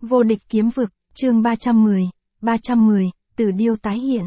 Vô địch kiếm vực, chương 310, Tử Điêu tái hiện.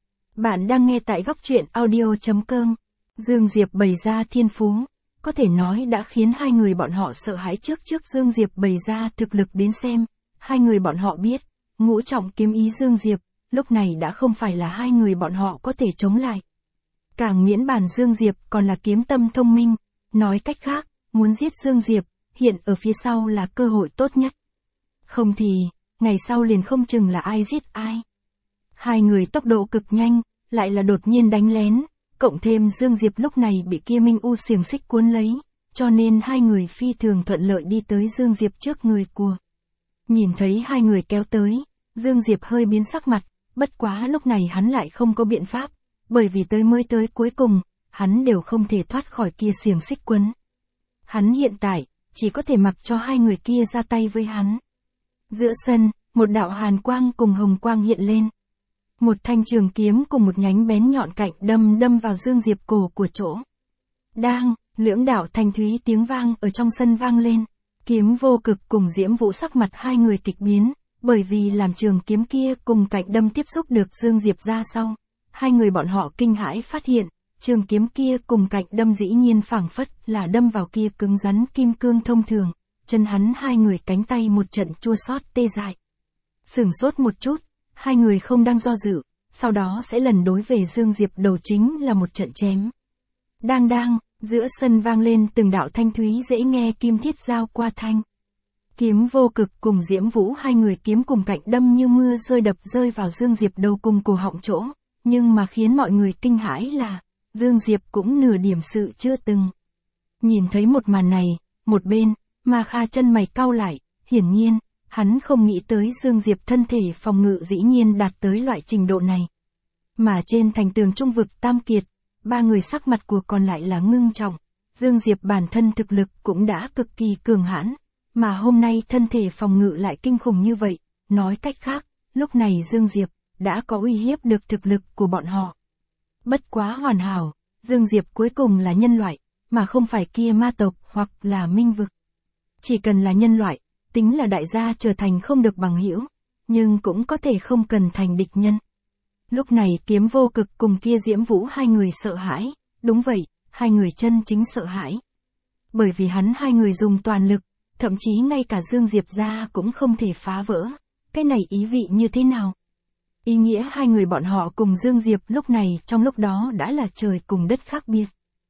Bạn đang nghe tại góc truyện audio.com. Dương Diệp bày ra thiên phú, có thể nói đã khiến hai người bọn họ sợ hãi. Trước Dương Diệp bày ra thực lực đến xem, hai người bọn họ biết, ngũ trọng kiếm ý Dương Diệp, lúc này đã không phải là hai người bọn họ có thể chống lại. Càng miễn bàn Dương Diệp còn là kiếm tâm thông minh, nói cách khác, muốn giết Dương Diệp, hiện ở phía sau là cơ hội tốt nhất. Không thì, ngày sau liền không chừng là ai giết ai. Hai người tốc độ cực nhanh, lại là đột nhiên đánh lén, cộng thêm Dương Diệp lúc này bị kia Minh U xiềng xích cuốn lấy, cho nên hai người phi thường thuận lợi đi tới Dương Diệp trước người của. Nhìn thấy hai người kéo tới, Dương Diệp hơi biến sắc mặt, bất quá lúc này hắn lại không có biện pháp, bởi vì mới tới cuối cùng, hắn đều không thể thoát khỏi kia xiềng xích quấn. Hắn hiện tại, chỉ có thể mặc cho hai người kia ra tay với hắn. Giữa sân, một đạo hàn quang cùng hồng quang hiện lên. Một thanh trường kiếm cùng một nhánh bén nhọn cạnh đâm vào Dương Diệp cổ của chỗ. Đang, lưỡng đạo thanh thúy tiếng vang ở trong sân vang lên. Kiếm Vô Cực cùng Diễm Vũ sắc mặt hai người kịch biến, bởi vì làm trường kiếm kia cùng cạnh đâm tiếp xúc được Dương Diệp ra sau. Hai người bọn họ kinh hãi phát hiện, trường kiếm kia cùng cạnh đâm dĩ nhiên phảng phất là đâm vào kia cứng rắn kim cương thông thường. Chân hắn hai người cánh tay một trận chua xót tê dại. Sửng sốt một chút, hai người không đang do dự, sau đó sẽ lần đối về Dương Diệp đầu chính là một trận chém. Đang, giữa sân vang lên từng đạo thanh thúy dễ nghe kim thiết giao qua thanh. Kiếm Vô Cực cùng Diễm Vũ hai người kiếm cùng cạnh đâm như mưa rơi đập rơi vào Dương Diệp đầu cùng cổ họng chỗ, nhưng mà khiến mọi người kinh hãi là, Dương Diệp cũng nửa điểm sự chưa từng. Nhìn thấy một màn này, một bên, Ma Kha chân mày cau lại, hiển nhiên, hắn không nghĩ tới Dương Diệp thân thể phòng ngự dĩ nhiên đạt tới loại trình độ này. Mà trên thành tường trung vực Tam Kiệt, ba người sắc mặt của còn lại là ngưng trọng. Dương Diệp bản thân thực lực cũng đã cực kỳ cường hãn, mà hôm nay thân thể phòng ngự lại kinh khủng như vậy, nói cách khác, lúc này Dương Diệp đã có uy hiếp được thực lực của bọn họ. Bất quá hoàn hảo, Dương Diệp cuối cùng là nhân loại, mà không phải kia ma tộc hoặc là minh vực. Chỉ cần là nhân loại, tính là đại gia trở thành không được bằng hữu, nhưng cũng có thể không cần thành địch nhân. Lúc này Kiếm Vô Cực cùng kia Diễm Vũ hai người sợ hãi, đúng vậy, hai người chân chính sợ hãi. Bởi vì hai người dùng toàn lực, thậm chí ngay cả Dương Diệp ra cũng không thể phá vỡ, cái này ý vị như thế nào? Ý nghĩa hai người bọn họ cùng Dương Diệp lúc này trong lúc đó đã là trời cùng đất khác biệt.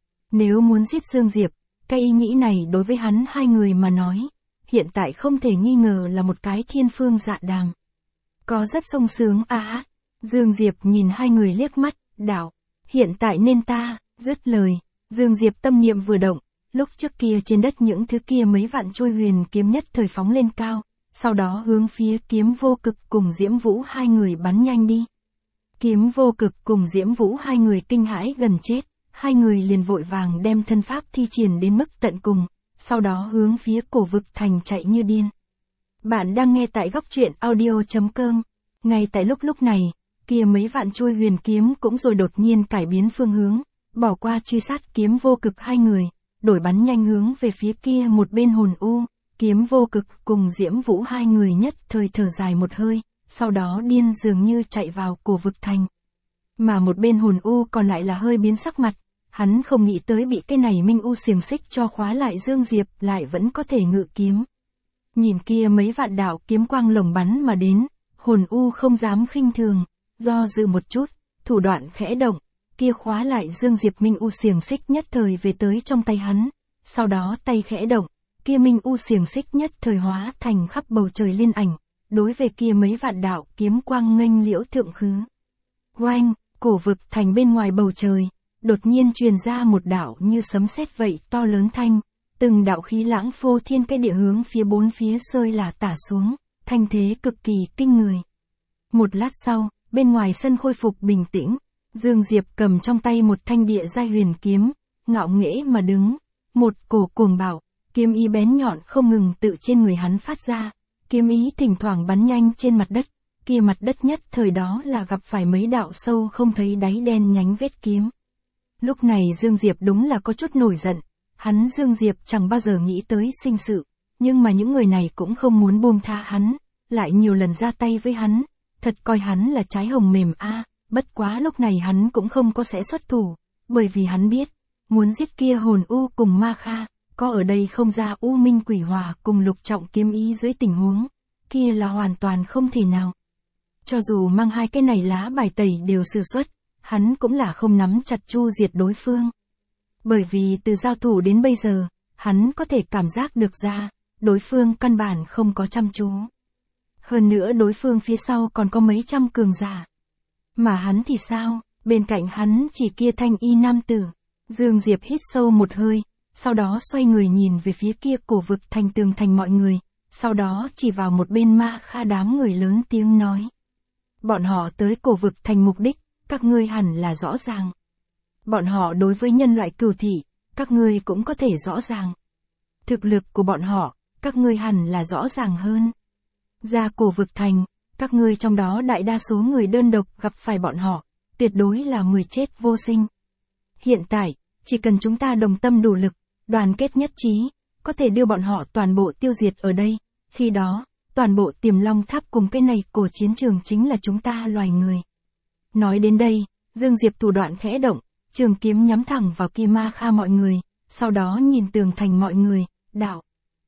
Nếu muốn giết Dương Diệp, cái ý nghĩ này đối với hai người mà nói, hiện tại không thể nghi ngờ là một cái thiên phương dạ đàm. Có rất sung sướng Dương Diệp nhìn hai người liếc mắt, đạo, hiện tại nên ta, dứt lời, Dương Diệp tâm niệm vừa động, lúc trước kia trên đất những thứ kia mấy vạn trôi huyền kiếm nhất thời phóng lên cao, sau đó hướng phía Kiếm Vô Cực cùng Diễm Vũ hai người bắn nhanh đi. Kiếm Vô Cực cùng Diễm Vũ hai người kinh hãi gần chết, hai người liền vội vàng đem thân pháp thi triển đến mức tận cùng, sau đó hướng phía cổ vực thành chạy như điên. Bạn đang nghe tại góc truyện audio.com. Ngay tại lúc này, kia mấy vạn trôi huyền kiếm cũng rồi đột nhiên cải biến phương hướng, bỏ qua truy sát Kiếm Vô Cực hai người, đổi bắn nhanh hướng về phía kia một bên Hồn U. Kiếm Vô Cực cùng Diễm Vũ hai người nhất thời thở dài một hơi, sau đó điên dường như chạy vào cổ vực thành. Mà một bên Hồn U còn lại là hơi biến sắc mặt, hắn không nghĩ tới bị cái này Minh U xiềng xích cho khóa lại Dương Diệp lại vẫn có thể ngự kiếm. Nhìn kia mấy vạn đạo kiếm quang lồng bắn mà đến, Hồn U không dám khinh thường, do dự một chút, thủ đoạn khẽ động, kia khóa lại Dương Diệp Minh U xiềng xích nhất thời về tới trong tay hắn, sau đó tay khẽ động, kia Minh U xiềng xích nhất thời hóa thành khắp bầu trời liên ảnh, đối về kia mấy vạn đạo kiếm quang nghênh liễu thượng khứ. Oanh, cổ vực thành bên ngoài bầu trời, đột nhiên truyền ra một đạo như sấm sét vậy to lớn thanh, từng đạo khí lãng phô thiên cái địa hướng phía bốn phía rơi là tả xuống, thanh thế cực kỳ kinh người. Một lát sau, bên ngoài sân khôi phục bình tĩnh, Dương Diệp cầm trong tay một thanh địa giai huyền kiếm, ngạo nghễ mà đứng, một cổ cuồng bạo, kiếm ý bén nhọn không ngừng tự trên người hắn phát ra, kiếm ý thỉnh thoảng bắn nhanh trên mặt đất, kia mặt đất nhất thời đó là gặp phải mấy đạo sâu không thấy đáy đen nhánh vết kiếm. Lúc này Dương Diệp đúng là có chút nổi giận, Dương Diệp chẳng bao giờ nghĩ tới sinh sự, nhưng mà những người này cũng không muốn buông tha hắn, lại nhiều lần ra tay với hắn, thật coi hắn là trái hồng mềm a. Bất quá lúc này hắn cũng không có sẽ xuất thủ, bởi vì hắn biết, muốn giết kia hồn u cùng Ma Kha, có ở đây không ra U Minh Quỷ Hỏa cùng Lục Trọng Kiếm Ý dưới tình huống, kia là hoàn toàn không thể nào. Cho dù mang hai cái này lá bài tẩy đều sử xuất, hắn cũng là không nắm chặt chu diệt đối phương. Bởi vì từ giao thủ đến bây giờ, hắn có thể cảm giác được ra, đối phương căn bản không có chăm chú. Hơn nữa đối phương phía sau còn có mấy trăm cường giả. Mà hắn thì sao, bên cạnh hắn chỉ kia thanh y nam tử. Dương Diệp hít sâu một hơi, sau đó xoay người nhìn về phía kia cổ vực thành tường thành mọi người, sau đó chỉ vào một bên Ma Kha đám người lớn tiếng nói. Bọn họ tới cổ vực thành mục đích, các ngươi hẳn là rõ ràng. Bọn họ đối với nhân loại cừu thị, các ngươi cũng có thể rõ ràng. Thực lực của bọn họ, các ngươi hẳn là rõ ràng hơn. Ra cổ vực thành, các ngươi trong đó đại đa số người đơn độc gặp phải bọn họ, tuyệt đối là 10 chết vô sinh. Hiện tại, chỉ cần chúng ta đồng tâm đủ lực, đoàn kết nhất trí, có thể đưa bọn họ toàn bộ tiêu diệt ở đây. Khi đó, toàn bộ Tiềm Long Tháp cùng cái này cổ chiến trường chính là chúng ta loài người. Nói đến đây, Dương Diệp thủ đoạn khẽ động, trường kiếm nhắm thẳng vào kia Ma Kha mọi người, sau đó nhìn tường thành mọi người, đạo.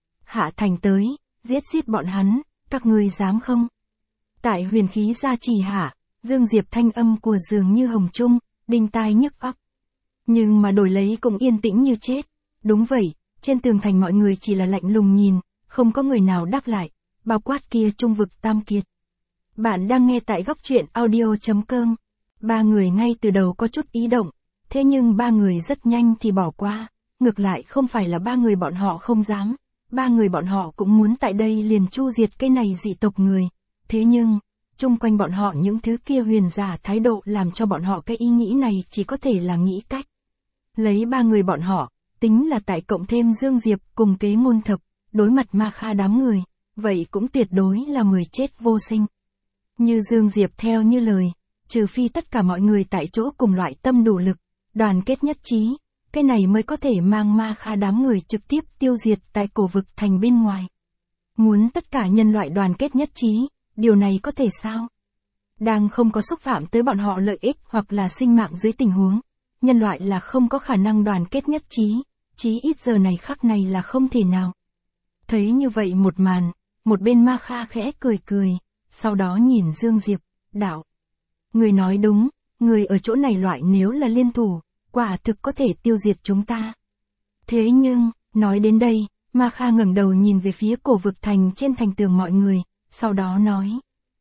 Hạ thành tới, giết bọn hắn, các ngươi dám không? Tại huyền khí gia trì hạ, Dương Diệp thanh âm của dường như hồng trung, đinh tai nhức óc. Nhưng mà đổi lấy cũng yên tĩnh như chết. Đúng vậy, trên tường thành mọi người chỉ là lạnh lùng nhìn, không có người nào đáp lại, bao quát kia trung vực tam kiệt. Bạn đang nghe tại góc truyện audio.com. Ba người ngay từ đầu có chút ý động, thế nhưng ba người rất nhanh thì bỏ qua, ngược lại không phải là ba người bọn họ không dám, ba người bọn họ cũng muốn tại đây liền chu diệt cái này dị tộc người. Thế nhưng, chung quanh bọn họ những thứ kia huyền giả thái độ làm cho bọn họ cái ý nghĩ này chỉ có thể là nghĩ cách. Lấy ba người bọn họ, tính là tại cộng thêm Dương Diệp cùng kế ngôn thập, đối mặt Ma Kha đám người, vậy cũng tuyệt đối là 10 chết vô sinh. Như Dương Diệp theo như lời, trừ phi tất cả mọi người tại chỗ cùng loại tâm đủ lực, đoàn kết nhất trí, cái này mới có thể mang Ma Kha đám người trực tiếp tiêu diệt tại cổ vực thành bên ngoài. Muốn tất cả nhân loại đoàn kết nhất trí, điều này có thể sao? Đang không có xúc phạm tới bọn họ lợi ích hoặc là sinh mạng dưới tình huống, nhân loại là không có khả năng đoàn kết nhất trí, chí ít giờ này khắc này là không thể nào. Thấy như vậy một màn, một bên Ma Kha khẽ cười, sau đó nhìn Dương Diệp, đạo. Người nói đúng, người ở chỗ này loại nếu là liên thủ, quả thực có thể tiêu diệt chúng ta. Thế nhưng, nói đến đây, Ma Kha ngẩng đầu nhìn về phía cổ vực thành trên thành tường mọi người, sau đó nói.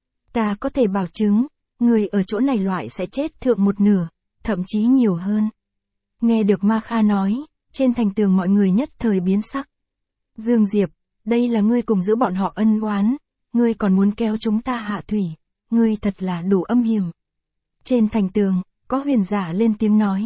Ta có thể bảo chứng, người ở chỗ này loại sẽ chết thượng một nửa, thậm chí nhiều hơn. Nghe được Ma Kha nói, trên thành tường mọi người nhất thời biến sắc. Dương Diệp, đây là ngươi cùng giữa bọn họ ân oán, ngươi còn muốn kéo chúng ta hạ thủy, ngươi thật là đủ âm hiểm. Trên thành tường, có huyền giả lên tiếng nói,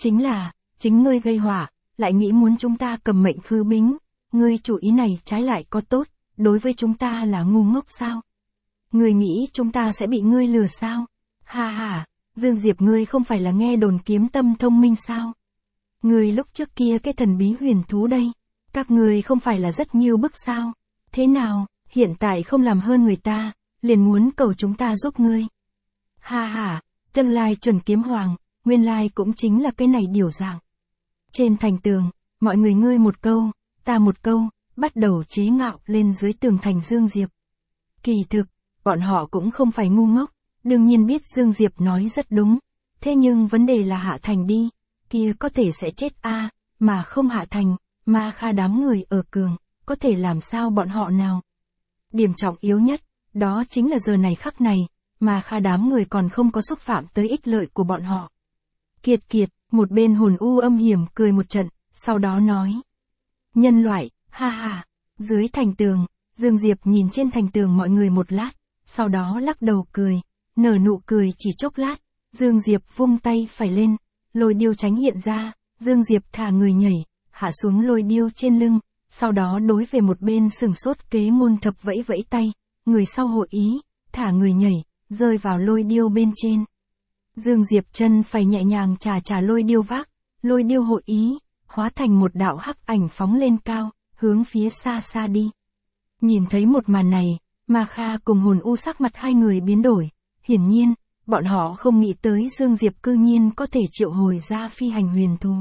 chính ngươi gây họa, lại nghĩ muốn chúng ta cầm mệnh khư bính, ngươi chủ ý này trái lại có tốt, đối với chúng ta là ngu ngốc sao? Ngươi nghĩ chúng ta sẽ bị ngươi lừa sao? Ha, Dương Diệp ngươi không phải là nghe đồn kiếm tâm thông minh sao? Ngươi lúc trước kia cái thần bí huyền thú đây, các ngươi không phải là rất nhiêu bức sao? Thế nào, hiện tại không làm hơn người ta, liền muốn cầu chúng ta giúp ngươi. Ha, Tân Lai chuẩn kiếm hoàng, nguyên lai cũng chính là cái này điều dạng. Trên thành tường, mọi người ngươi một câu, ta một câu, bắt đầu chế ngạo lên dưới tường thành Dương Diệp. Kỳ thực, bọn họ cũng không phải ngu ngốc, đương nhiên biết Dương Diệp nói rất đúng, thế nhưng vấn đề là hạ thành đi, kia có thể sẽ chết mà không hạ thành, Ma Kha đám người ở cường, có thể làm sao bọn họ nào. Điểm trọng yếu nhất, đó chính là giờ này khắc này, Ma Kha đám người còn không có xúc phạm tới ích lợi của bọn họ. Kiệt, một bên hồn u âm hiểm cười một trận, sau đó nói. Nhân loại, ha, dưới thành tường, Dương Diệp nhìn trên thành tường mọi người một lát, sau đó lắc đầu cười, nở nụ cười chỉ chốc lát, Dương Diệp vung tay phải lên, lôi điêu tránh hiện ra, Dương Diệp thả người nhảy, hạ xuống lôi điêu trên lưng, sau đó đối về một bên sừng sốt kế ngôn thập vẫy tay, người sau hội ý, thả người nhảy, rơi vào lôi điêu bên trên. Dương Diệp chân phải nhẹ nhàng chà lôi điêu vác, lôi điêu hội ý, hóa thành một đạo hắc ảnh phóng lên cao, hướng phía xa đi. Nhìn thấy một màn này, Ma Kha cùng Hồn U sắc mặt hai người biến đổi, hiển nhiên, bọn họ không nghĩ tới Dương Diệp cư nhiên có thể triệu hồi ra phi hành huyền thú.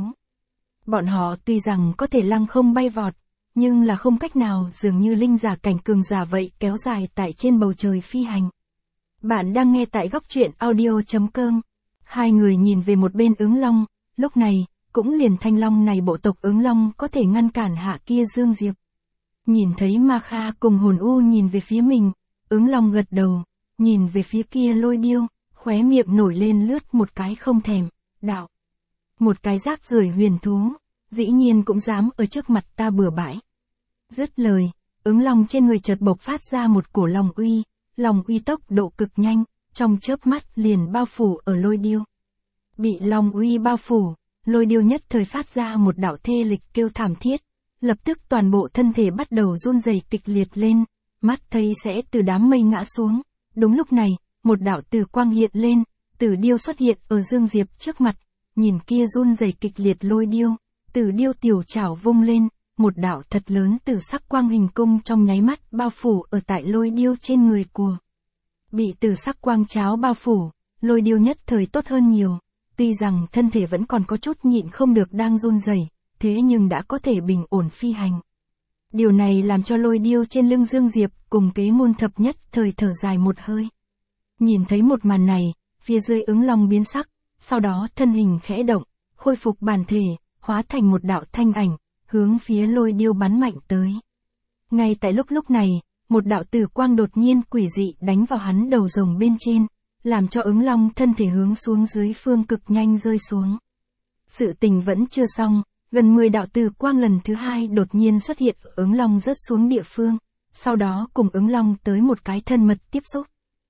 Bọn họ tuy rằng có thể lăng không bay vọt, nhưng là không cách nào dường như linh giả cảnh cường giả vậy kéo dài tại trên bầu trời phi hành. Bạn đang nghe tại góc truyện audio.com. Hai người nhìn về một bên Ứng Long, lúc này, cũng liền Thanh Long này bộ tộc Ứng Long có thể ngăn cản hạ kia Dương Diệp. Nhìn thấy Ma Kha cùng Hồn U nhìn về phía mình, Ứng Long gật đầu, nhìn về phía kia Lôi Điêu, khóe miệng nổi lên lướt một cái không thèm, đạo. Một cái rác rưởi huyền thú, dĩ nhiên cũng dám ở trước mặt ta bừa bãi. Dứt lời, Ứng Long trên người chợt bộc phát ra một cổ lòng uy tốc độ cực nhanh, trong chớp mắt liền bao phủ ở Lôi Điêu. Bị lòng uy bao phủ, Lôi Điêu nhất thời phát ra một đạo thê lịch kêu thảm thiết, lập tức toàn bộ thân thể bắt đầu run rẩy kịch liệt lên, mắt thấy sẽ từ đám mây ngã xuống. Đúng lúc này, một đạo tử quang hiện lên, Tử Điêu xuất hiện ở Dương Diệp trước mặt, nhìn kia run rẩy kịch liệt Lôi Điêu, Tử Điêu tiểu chảo vung lên, một đạo thật lớn tử sắc quang hình cung trong nháy mắt bao phủ ở tại Lôi Điêu trên người của. Bị tử sắc quang cháo bao phủ, Lôi Điêu nhất thời tốt hơn nhiều, tuy rằng thân thể vẫn còn có chút nhịn không được đang run rẩy, thế nhưng đã có thể bình ổn phi hành. Điều này làm cho Lôi Điêu trên lưng Dương Diệp cùng Kế Môn Thập nhất thời thở dài một hơi. Nhìn thấy một màn này, phía dưới Ứng Long biến sắc, sau đó thân hình khẽ động, khôi phục bản thể, hóa thành một đạo thanh ảnh, hướng phía Lôi Điêu bắn mạnh tới. Ngay tại lúc này, một đạo tử quang đột nhiên quỷ dị đánh vào hắn đầu rồng bên trên, làm cho Ứng Long thân thể hướng xuống dưới phương cực nhanh rơi xuống. Sự tình vẫn chưa xong, gần 10 đạo tử quang lần thứ hai đột nhiên xuất hiện, Ứng Long rớt xuống địa phương, sau đó cùng Ứng Long tới một cái thân mật tiếp xúc.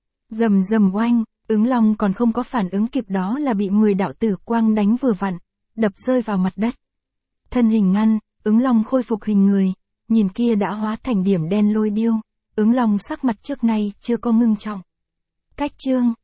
Rầm rầm oanh, Ứng Long còn không có phản ứng kịp đó là bị 10 đạo tử quang đánh vừa vặn, đập rơi vào mặt đất. Thân hình ngăn, Ứng Long khôi phục hình người, nhìn kia đã hóa thành điểm đen Lôi Điêu, Ứng Long sắc mặt trước nay chưa có ngưng trọng. Cách chương